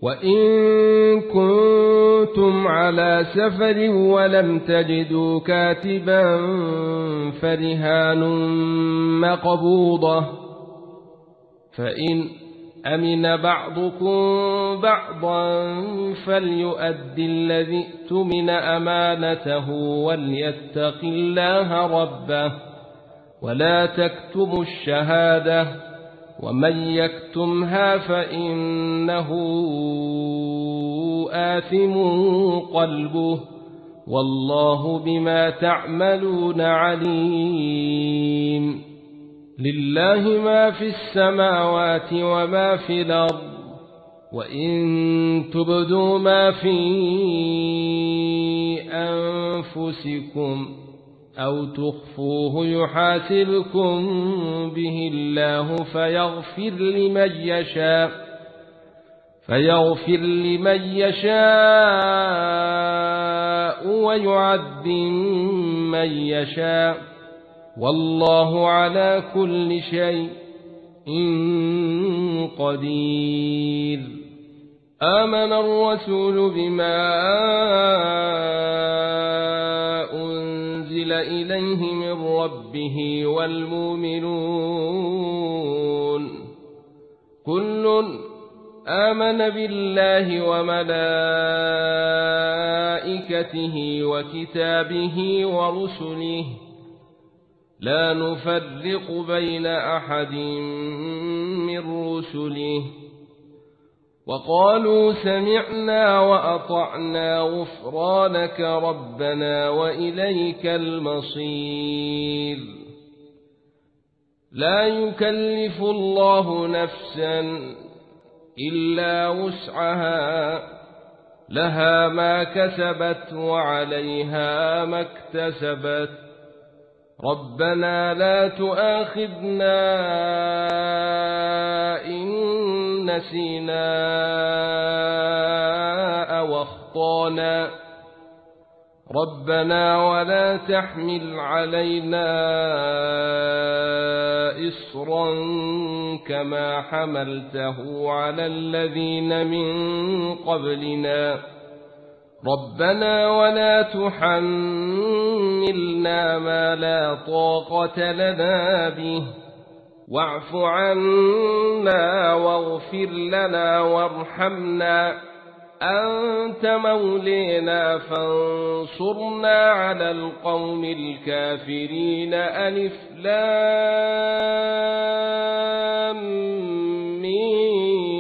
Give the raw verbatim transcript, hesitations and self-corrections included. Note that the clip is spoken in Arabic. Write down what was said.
وإن كنتم على سفر ولم تجدوا كاتبا فرهان مقبوضة، فإن أمن بعضكم بعضا فليؤد الذي اؤتمن أمانته وليتق الله ربه ولا تكتموا الشهادة ومن يكتمها فإنه آثم قلبه والله بما تعملون عليم. لله ما في السماوات وما في الأرض، وإن تبدوا ما في أنفسكم أو تخفوه يحاسبكم به الله فيغفر لمن يشاء فيغفر لمن يشاء ويعذب من يشاء والله على كل شيء قدير. آمن الرسول بما أنزل إليه من ربه والمؤمنون كل آمن بالله وملائكته وكتابه ورسله لا نفرق بين أحد من رسله وقالوا سمعنا وأطعنا غفرانك ربنا وإليك المصير. لا يكلف الله نفسا إلا وسعها لها ما كسبت وعليها ما اكتسبت ربنا لا تؤاخذنا إن نسينا أو أخطأنا ربنا ولا تحمل علينا إصرا كما حملته على الذين من قبلنا ربنا ولا تحملنا ما لا طاقة لنا به واعف عنا واغفر لنا وارحمنا أنت مولينا فانصرنا على القوم الكافرين. ألف لام ميم